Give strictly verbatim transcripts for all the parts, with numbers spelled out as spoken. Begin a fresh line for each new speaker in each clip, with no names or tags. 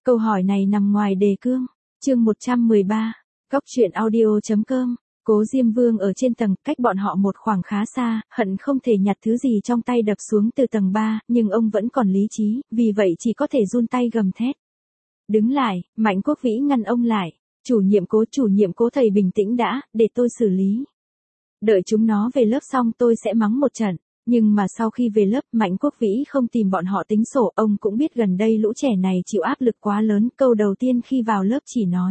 Câu hỏi này nằm ngoài đề cương. Chương một trăm mười ba. Góc truyện audio.com. Cố Diêm Vương ở trên tầng, cách bọn họ một khoảng khá xa, hận không thể nhặt thứ gì trong tay đập xuống từ tầng ba, nhưng ông vẫn còn lý trí, vì vậy chỉ có thể run tay gầm thét. Đứng lại, Mạnh Quốc Vĩ ngăn ông lại. Chủ nhiệm Cố, chủ nhiệm Cố thầy bình tĩnh đã, để tôi xử lý. Đợi chúng nó về lớp xong tôi sẽ mắng một trận. Nhưng mà sau khi về lớp, Mạnh Quốc Vĩ không tìm bọn họ tính sổ, ông cũng biết gần đây lũ trẻ này chịu áp lực quá lớn, câu đầu tiên khi vào lớp chỉ nói.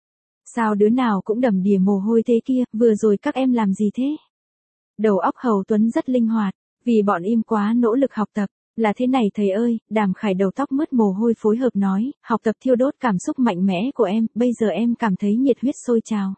Sao đứa nào cũng đầm đìa mồ hôi thế kia, vừa rồi các em làm gì thế? Đầu óc Hầu Tuấn rất linh hoạt, vì bọn im quá nỗ lực học tập, là thế này thầy ơi, Đàm Khải đầu tóc mướt mồ hôi phối hợp nói, học tập thiêu đốt cảm xúc mạnh mẽ của em, bây giờ em cảm thấy nhiệt huyết sôi trào.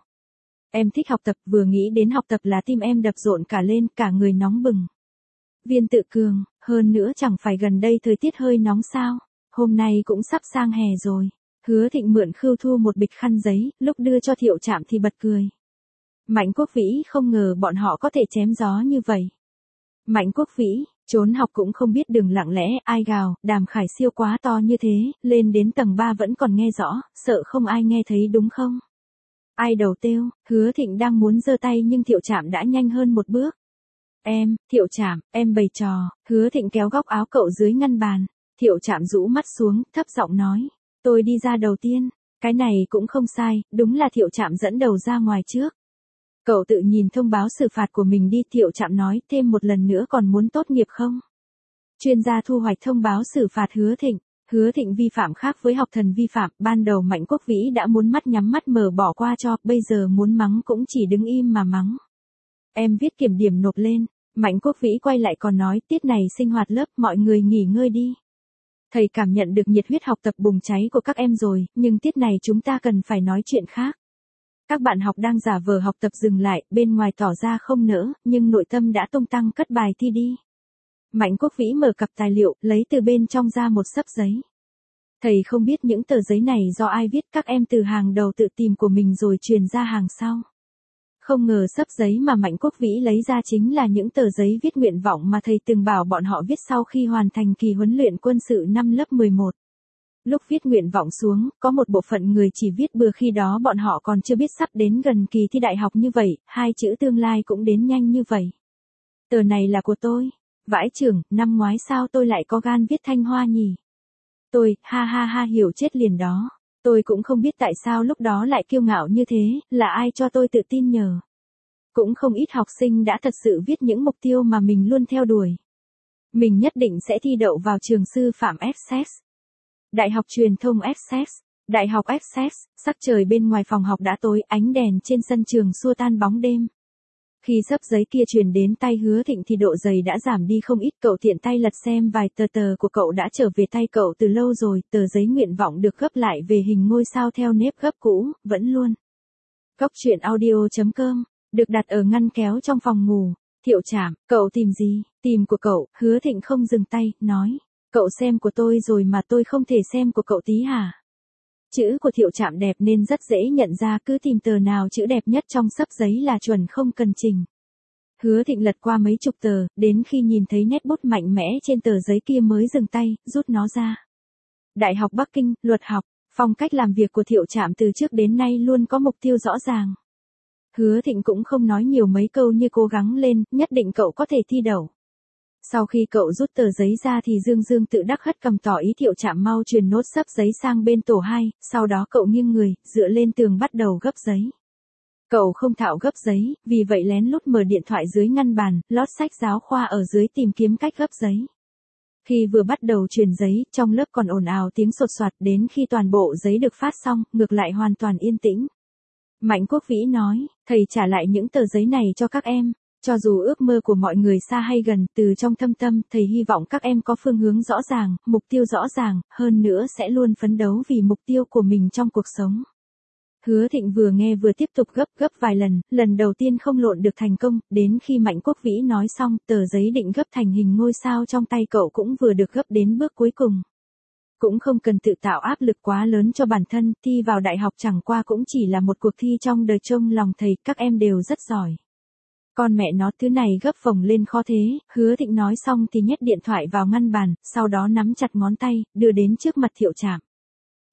Em thích học tập, vừa nghĩ đến học tập là tim em đập rộn cả lên, cả người nóng bừng. Viên Tự Cường, hơn nữa chẳng phải gần đây thời tiết hơi nóng sao, hôm nay cũng sắp sang hè rồi. Hứa Thịnh mượn Khưu Thu một bịch khăn giấy, lúc đưa cho Thiệu Trạm thì bật cười. Mạnh Quốc Vĩ không ngờ bọn họ có thể chém gió như vậy. Mạnh Quốc Vĩ, trốn học cũng không biết đường lặng lẽ, ai gào, Đàm Khải siêu quá to như thế, lên đến tầng ba vẫn còn nghe rõ, sợ không ai nghe thấy đúng không? Ai đầu têu, Hứa Thịnh đang muốn giơ tay nhưng Thiệu Trạm đã nhanh hơn một bước. Em, Thiệu Trạm, em bày trò, Hứa Thịnh kéo góc áo cậu dưới ngăn bàn. Thiệu Trạm rũ mắt xuống, thấp giọng nói. Tôi đi ra đầu tiên, cái này cũng không sai, đúng là Thiệu Trạm dẫn đầu ra ngoài trước. Cậu tự nhìn thông báo xử phạt của mình đi, Thiệu Trạm nói, thêm một lần nữa còn muốn tốt nghiệp không? Chuyên gia thu hoạch thông báo xử phạt Hứa Thịnh. Hứa Thịnh vi phạm khác với học thần vi phạm, ban đầu Mạnh Quốc Vĩ đã muốn mắt nhắm mắt mở bỏ qua cho, bây giờ muốn mắng cũng chỉ đứng im mà mắng. Em viết kiểm điểm nộp lên, Mạnh Quốc Vĩ quay lại còn nói, tiết này sinh hoạt lớp, mọi người nghỉ ngơi đi. Thầy cảm nhận được nhiệt huyết học tập bùng cháy của các em rồi, nhưng tiết này chúng ta cần phải nói chuyện khác. Các bạn học đang giả vờ học tập dừng lại, bên ngoài tỏ ra không nỡ, nhưng nội tâm đã tung tăng cất bài thi đi. Mạnh Quốc Vĩ mở cặp tài liệu, lấy từ bên trong ra một xấp giấy. Thầy không biết những tờ giấy này do ai viết, các em từ hàng đầu tự tìm của mình rồi truyền ra hàng sau. Không ngờ xấp giấy mà Mạnh Quốc Vĩ lấy ra chính là những tờ giấy viết nguyện vọng mà thầy từng bảo bọn họ viết sau khi hoàn thành kỳ huấn luyện quân sự năm lớp mười một. Lúc viết nguyện vọng xuống, có một bộ phận người chỉ viết bừa, khi đó bọn họ còn chưa biết sắp đến gần kỳ thi đại học như vậy, hai chữ tương lai cũng đến nhanh như vậy. Tờ này là của tôi. Vãi chưởng, năm ngoái sao tôi lại có gan viết Thanh Hoa nhỉ? Tôi, ha ha ha, hiểu chết liền đó. Tôi cũng không biết tại sao lúc đó lại kiêu ngạo như thế, là ai cho tôi tự tin nhờ. Cũng không ít học sinh đã thật sự viết những mục tiêu mà mình luôn theo đuổi. Mình nhất định sẽ thi đậu vào trường sư phạm Essex, Đại học Truyền thông Essex, Đại học Essex. Sắc trời bên ngoài phòng học đã tối, ánh đèn trên sân trường xua tan bóng đêm. Khi xấp giấy kia truyền đến tay Hứa Thịnh thì độ dày đã giảm đi không ít, cậu tiện tay lật xem vài tờ tờ của cậu đã trở về tay cậu từ lâu rồi, tờ giấy nguyện vọng được gấp lại về hình ngôi sao theo nếp gấp cũ, vẫn luôn. Góc truyện audio.com, được đặt ở ngăn kéo trong phòng ngủ. Thiệu Trạm, cậu tìm gì? Tìm của cậu. Hứa Thịnh không dừng tay, nói. Cậu xem của tôi rồi mà tôi không thể xem của cậu tí hả? Chữ của Thiệu Trạm đẹp nên rất dễ nhận ra, cứ tìm tờ nào chữ đẹp nhất trong xấp giấy là chuẩn, không cần chỉnh. Hứa Thịnh lật qua mấy chục tờ, đến khi nhìn thấy nét bút mạnh mẽ trên tờ giấy kia mới dừng tay, rút nó ra. Đại học Bắc Kinh, luật học, phong cách làm việc của Thiệu Trạm từ trước đến nay luôn có mục tiêu rõ ràng. Hứa Thịnh cũng không nói nhiều mấy câu như cố gắng lên, nhất định cậu có thể thi đậu. Sau khi cậu rút tờ giấy ra thì Dương Dương tự đắc hất cầm tỏ ý Thiệu Trạm mau truyền nốt xấp giấy sang bên tổ hai, sau đó cậu nghiêng người, dựa lên tường bắt đầu gấp giấy. Cậu không thạo gấp giấy, vì vậy lén lút mở điện thoại dưới ngăn bàn, lót sách giáo khoa ở dưới tìm kiếm cách gấp giấy. Khi vừa bắt đầu truyền giấy, trong lớp còn ồn ào tiếng sột soạt, đến khi toàn bộ giấy được phát xong, ngược lại hoàn toàn yên tĩnh. Mạnh Quốc Vĩ nói, thầy trả lại những tờ giấy này cho các em. Cho dù ước mơ của mọi người xa hay gần, từ trong thâm tâm, thầy hy vọng các em có phương hướng rõ ràng, mục tiêu rõ ràng, hơn nữa sẽ luôn phấn đấu vì mục tiêu của mình trong cuộc sống. Hứa Thịnh vừa nghe vừa tiếp tục gấp gấp vài lần, lần đầu tiên không lộn được thành công, đến khi Mạnh Quốc Vĩ nói xong, tờ giấy định gấp thành hình ngôi sao trong tay cậu cũng vừa được gấp đến bước cuối cùng. Cũng không cần tự tạo áp lực quá lớn cho bản thân, thi vào đại học chẳng qua cũng chỉ là một cuộc thi trong đời, trong lòng thầy, các em đều rất giỏi. Con mẹ nó, thứ này gấp phồng lên khó thế. Hứa Thịnh nói xong thì nhét điện thoại vào ngăn bàn, sau đó nắm chặt ngón tay, đưa đến trước mặt Thiệu Trạm.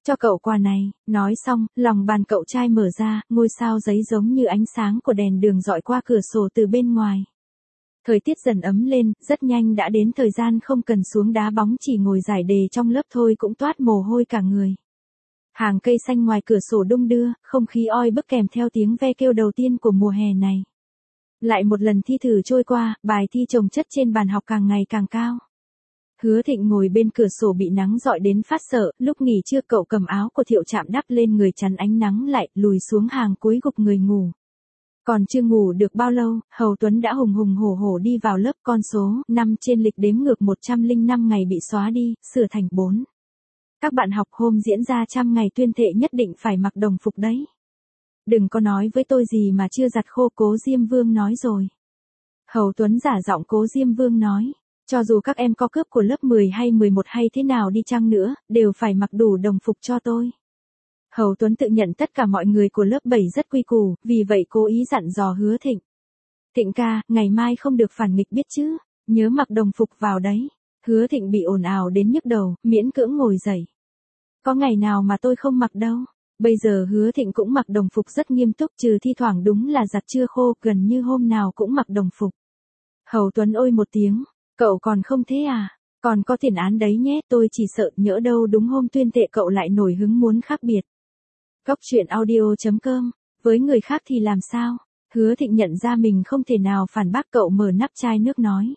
Cho cậu quà này, nói xong, lòng bàn cậu trai mở ra, ngôi sao giấy giống như ánh sáng của đèn đường dọi qua cửa sổ từ bên ngoài. Thời tiết dần ấm lên, rất nhanh đã đến thời gian không cần xuống đá bóng, chỉ ngồi giải đề trong lớp thôi cũng toát mồ hôi cả người. Hàng cây xanh ngoài cửa sổ đung đưa, không khí oi bức kèm theo tiếng ve kêu đầu tiên của mùa hè này. Lại một lần thi thử trôi qua, bài thi chồng chất trên bàn học càng ngày càng cao. Hứa Thịnh ngồi bên cửa sổ bị nắng rọi đến phát sợ, lúc nghỉ trưa cậu cầm áo của Thiệu Trạm đắp lên người chắn ánh nắng lại, lùi xuống hàng cuối gục người ngủ. Còn chưa ngủ được bao lâu, Hầu Tuấn đã hùng hùng hổ hổ đi vào lớp, con số năm trên lịch đếm ngược một trăm lẻ năm ngày bị xóa đi, sửa thành bốn. Các bạn học hôm diễn ra trăm ngày tuyên thệ nhất định phải mặc đồng phục đấy. Đừng có nói với tôi gì mà chưa giặt khô, Cố Diêm Vương nói rồi. Hầu Tuấn giả giọng Cố Diêm Vương nói, cho dù các em có cướp của lớp mười hay mười một hay thế nào đi chăng nữa, đều phải mặc đủ đồng phục cho tôi. Hầu Tuấn tự nhận tất cả mọi người của lớp bảy rất quy củ, vì vậy cố ý dặn dò Hứa Thịnh. Thịnh ca, ngày mai không được phản nghịch biết chứ, nhớ mặc đồng phục vào đấy. Hứa Thịnh bị ồn ào đến nhức đầu, miễn cưỡng ngồi dậy. Có ngày nào mà tôi không mặc đâu. Bây giờ Hứa Thịnh cũng mặc đồng phục rất nghiêm túc, trừ thi thoảng đúng là giặt chưa khô, gần như hôm nào cũng mặc đồng phục. Hầu Tuấn ôi một tiếng, cậu còn không thế à? Còn có tiền án đấy nhé, tôi chỉ sợ nhỡ đâu đúng hôm tuyên thệ cậu lại nổi hứng muốn khác biệt. Góc truyện audio chấm com, với người khác thì làm sao? Hứa Thịnh nhận ra mình không thể nào phản bác, cậu mở nắp chai nước nói.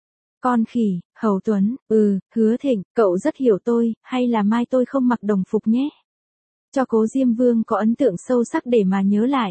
Con khỉ, Hầu Tuấn, ừ, Hứa Thịnh, cậu rất hiểu tôi, hay là mai tôi không mặc đồng phục nhé? Cho Cố Diêm Vương có ấn tượng sâu sắc để mà nhớ lại.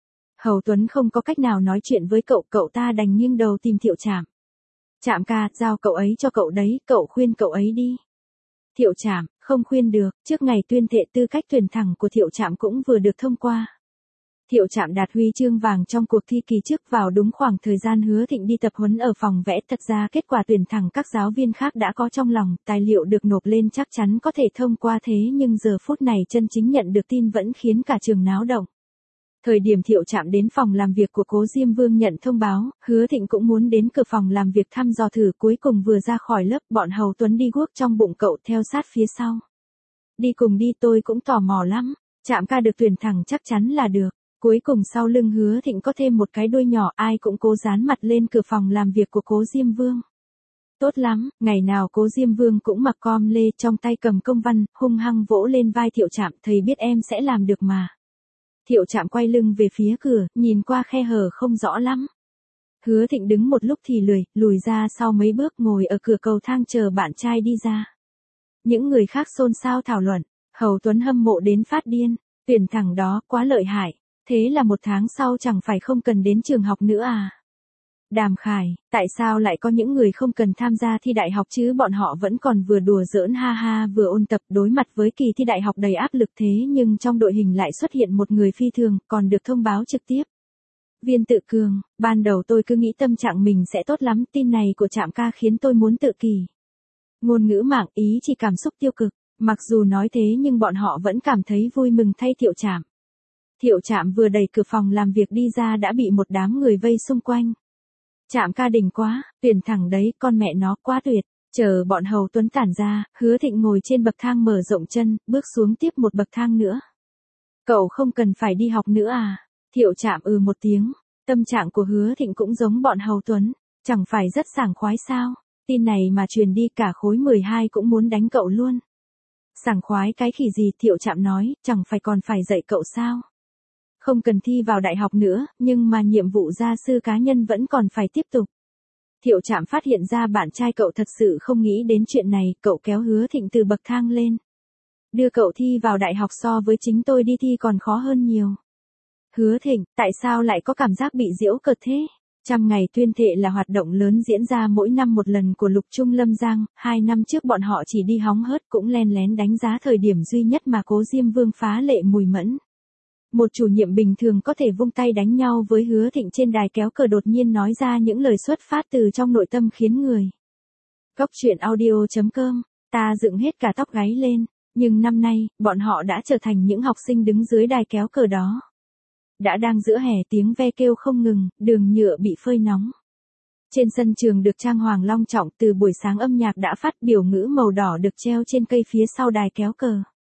Hầu Tuấn không có cách nào nói chuyện với cậu, cậu ta đành nghiêng đầu tìm Thiệu Trạm. Trạm ca, giao cậu ấy cho cậu đấy, cậu khuyên cậu ấy đi. Thiệu Trạm, không khuyên được, trước ngày tuyên thệ tư cách tuyển thẳng của Thiệu Trạm cũng vừa được thông qua. Thiệu Trạm đạt huy chương vàng trong cuộc thi kỳ trước vào đúng khoảng thời gian Hứa Thịnh đi tập huấn ở phòng vẽ. Thật ra kết quả tuyển thẳng các giáo viên khác đã có trong lòng, tài liệu được nộp lên chắc chắn có thể thông qua, thế nhưng giờ phút này chân chính nhận được tin vẫn khiến cả trường náo động. Thời điểm Thiệu Trạm đến phòng làm việc của Cố Diêm Vương nhận thông báo, Hứa Thịnh cũng muốn đến cửa phòng làm việc thăm dò thử, cuối cùng vừa ra khỏi lớp, bọn Hầu Tuấn đi guốc trong bụng cậu theo sát phía sau. Đi cùng đi, tôi cũng tò mò lắm, Trạm ca được tuyển thẳng chắc chắn là được. Cuối cùng sau lưng Hứa Thịnh có thêm một cái đuôi nhỏ, ai cũng cố dán mặt lên cửa phòng làm việc của Cố Diêm Vương. Tốt lắm, ngày nào Cố Diêm Vương cũng mặc com lê, trong tay cầm công văn, hung hăng vỗ lên vai Thiệu Trạm, thầy biết em sẽ làm được mà. Thiệu Trạm quay lưng về phía cửa, nhìn qua khe hở không rõ lắm. Hứa Thịnh đứng một lúc thì lười, lùi ra sau mấy bước, ngồi ở cửa cầu thang chờ bạn trai đi ra. Những người khác xôn xao thảo luận, Hầu Tuấn hâm mộ đến phát điên, tuyển thẳng đó quá lợi hại, thế là một tháng sau chẳng phải không cần đến trường học nữa à? Đàm Khải, tại sao lại có những người không cần tham gia thi đại học chứ, bọn họ vẫn còn vừa đùa giỡn ha ha vừa ôn tập, đối mặt với kỳ thi đại học đầy áp lực, thế nhưng trong đội hình lại xuất hiện một người phi thường, còn được thông báo trực tiếp. Viên Tự Cường, ban đầu tôi cứ nghĩ tâm trạng mình sẽ tốt lắm, tin này của Trạm ca khiến tôi muốn tự kỷ. Ngôn ngữ mạng ý chỉ cảm xúc tiêu cực, mặc dù nói thế nhưng bọn họ vẫn cảm thấy vui mừng thay Thiệu Trạm. Thiệu Trạm vừa đẩy cửa phòng làm việc đi ra đã bị một đám người vây xung quanh. Trạm ca đỉnh quá, tuyển thẳng đấy, con mẹ nó quá tuyệt. Chờ bọn Hầu Tuấn tản ra, Hứa Thịnh ngồi trên bậc thang mở rộng chân, bước xuống tiếp một bậc thang nữa. Cậu không cần phải đi học nữa à? Thiệu Trạm ừ một tiếng. Tâm trạng của Hứa Thịnh cũng giống bọn Hầu Tuấn, chẳng phải rất sảng khoái sao? Tin này mà truyền đi cả khối mười hai cũng muốn đánh cậu luôn. Sảng khoái cái khỉ gì, Thiệu Trạm nói, chẳng phải còn phải dạy cậu sao? Không cần thi vào đại học nữa, nhưng mà nhiệm vụ gia sư cá nhân vẫn còn phải tiếp tục. Thiệu Trạm phát hiện ra bạn trai cậu thật sự không nghĩ đến chuyện này, cậu kéo Hứa Thịnh từ bậc thang lên. Đưa cậu thi vào đại học so với chính tôi đi thi còn khó hơn nhiều. Hứa Thịnh, tại sao lại có cảm giác bị giễu cợt thế? Trăm ngày tuyên thệ là hoạt động lớn diễn ra mỗi năm một lần của Lục Trung Lâm Giang, hai năm trước bọn họ chỉ đi hóng hớt cũng len lén đánh giá, thời điểm duy nhất mà Cố Diêm Vương phá lệ mùi mẫn. Một chủ nhiệm bình thường có thể vung tay đánh nhau với Hứa Thịnh trên đài kéo cờ, đột nhiên nói ra những lời xuất phát từ trong nội tâm khiến người. Góc truyện audio chấm com, ta dựng hết cả tóc gáy lên, nhưng năm nay, bọn họ đã trở thành những học sinh đứng dưới đài kéo cờ đó. Đã đang giữa hè, tiếng ve kêu không ngừng, đường nhựa bị phơi nóng. Trên sân trường được trang hoàng long trọng, từ buổi sáng âm nhạc đã phát, biểu ngữ màu đỏ được treo trên cây phía sau đài kéo cờ.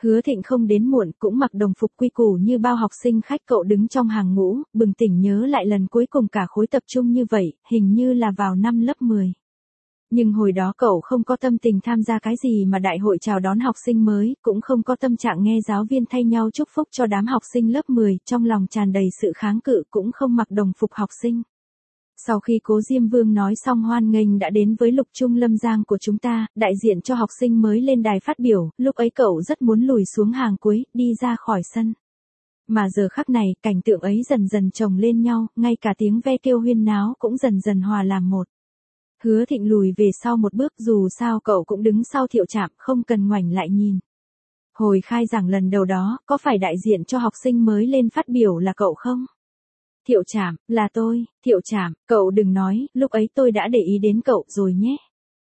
Hứa Thịnh không đến muộn, cũng mặc đồng phục quy củ như bao học sinh khách. Cậu đứng trong hàng ngũ, bừng tỉnh nhớ lại lần cuối cùng cả khối tập trung như vậy, hình như là vào năm lớp mười. Nhưng hồi đó cậu không có tâm tình tham gia cái gì mà đại hội chào đón học sinh mới, cũng không có tâm trạng nghe giáo viên thay nhau chúc phúc cho đám học sinh lớp mười, trong lòng tràn đầy sự kháng cự, cũng không mặc đồng phục học sinh. Sau khi Cố Diêm Vương nói xong hoan nghênh đã đến với Lục Trung Lâm Giang của chúng ta, đại diện cho học sinh mới lên đài phát biểu, lúc ấy cậu rất muốn lùi xuống hàng cuối, đi ra khỏi sân. Mà giờ khắc này, cảnh tượng ấy dần dần chồng lên nhau, ngay cả tiếng ve kêu huyên náo cũng dần dần hòa làm một. Hứa Thịnh lùi về sau một bước, dù sao cậu cũng đứng sau Thiệu Trạm, không cần ngoảnh lại nhìn. Hồi khai giảng lần đầu đó, có phải đại diện cho học sinh mới lên phát biểu là cậu không? Thiệu Trạm, là tôi. Thiệu Trạm, cậu đừng nói, lúc ấy tôi đã để ý đến cậu rồi nhé.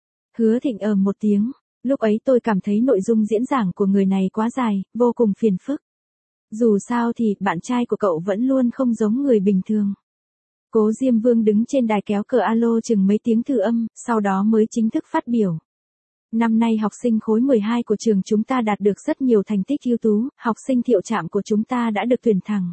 Hứa Thịnh ờ một tiếng, lúc ấy tôi cảm thấy nội dung diễn giảng của người này quá dài, vô cùng phiền phức. Dù sao thì, bạn trai của cậu vẫn luôn không giống người bình thường. Cố Diêm Vương đứng trên đài kéo cờ alo chừng mấy tiếng thử âm, sau đó mới chính thức phát biểu. Năm nay học sinh khối mười hai của trường chúng ta đạt được rất nhiều thành tích ưu tú, học sinh Thiệu Trạm của chúng ta đã được tuyển thẳng.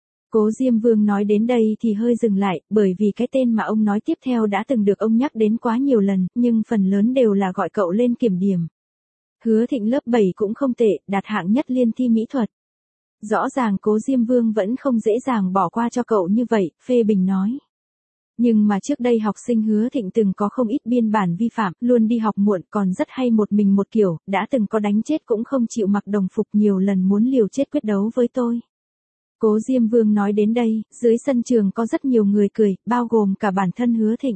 Cố Diêm Vương nói đến đây thì hơi dừng lại, bởi vì cái tên mà ông nói tiếp theo đã từng được ông nhắc đến quá nhiều lần, nhưng phần lớn đều là gọi cậu lên kiểm điểm. Hứa Thịnh lớp bảy cũng không tệ, đạt hạng nhất liên thi mỹ thuật. Rõ ràng Cố Diêm Vương vẫn không dễ dàng bỏ qua cho cậu như vậy, phê bình nói. Nhưng mà trước đây học sinh Hứa Thịnh từng có không ít biên bản vi phạm, luôn đi học muộn, còn rất hay một mình một kiểu, đã từng có đánh chết cũng không chịu mặc đồng phục, nhiều lần muốn liều chết quyết đấu với tôi. Cố Diêm Vương nói đến đây, dưới sân trường có rất nhiều người cười, bao gồm cả bản thân Hứa Thịnh.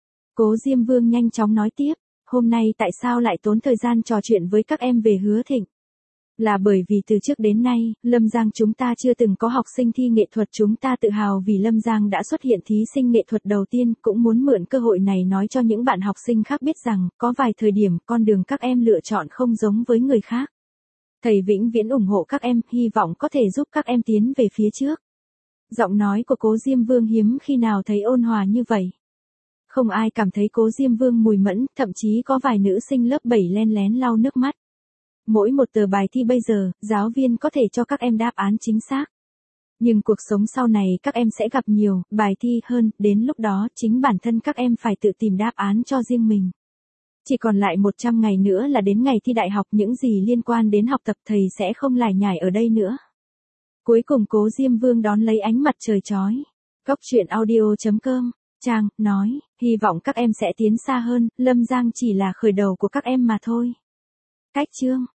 Cố Diêm Vương nhanh chóng nói tiếp, hôm nay tại sao lại tốn thời gian trò chuyện với các em về Hứa Thịnh? Là bởi vì từ trước đến nay, Lâm Giang chúng ta chưa từng có học sinh thi nghệ thuật, chúng ta tự hào vì Lâm Giang đã xuất hiện thí sinh nghệ thuật đầu tiên, cũng muốn mượn cơ hội này nói cho những bạn học sinh khác biết rằng, có vài thời điểm, con đường các em lựa chọn không giống với người khác. Thầy vĩnh viễn ủng hộ các em, hy vọng có thể giúp các em tiến về phía trước. Giọng nói của Cố Diêm Vương hiếm khi nào thấy ôn hòa như vậy. Không ai cảm thấy Cố Diêm Vương mùi mẫn, thậm chí có vài nữ sinh lớp bảy len lén lau nước mắt. Mỗi một tờ bài thi bây giờ, giáo viên có thể cho các em đáp án chính xác. Nhưng cuộc sống sau này các em sẽ gặp nhiều bài thi hơn, đến lúc đó chính bản thân các em phải tự tìm đáp án cho riêng mình. Chỉ còn lại một trăm ngày nữa là đến ngày thi đại học, những gì liên quan đến học tập thầy sẽ không lải nhải ở đây nữa. Cuối cùng Cố Diêm Vương đón lấy ánh mặt trời chói. Góc truyện audio chấm com, Trang, nói, hy vọng các em sẽ tiến xa hơn, Lâm Giang chỉ là khởi đầu của các em mà thôi. Cách chương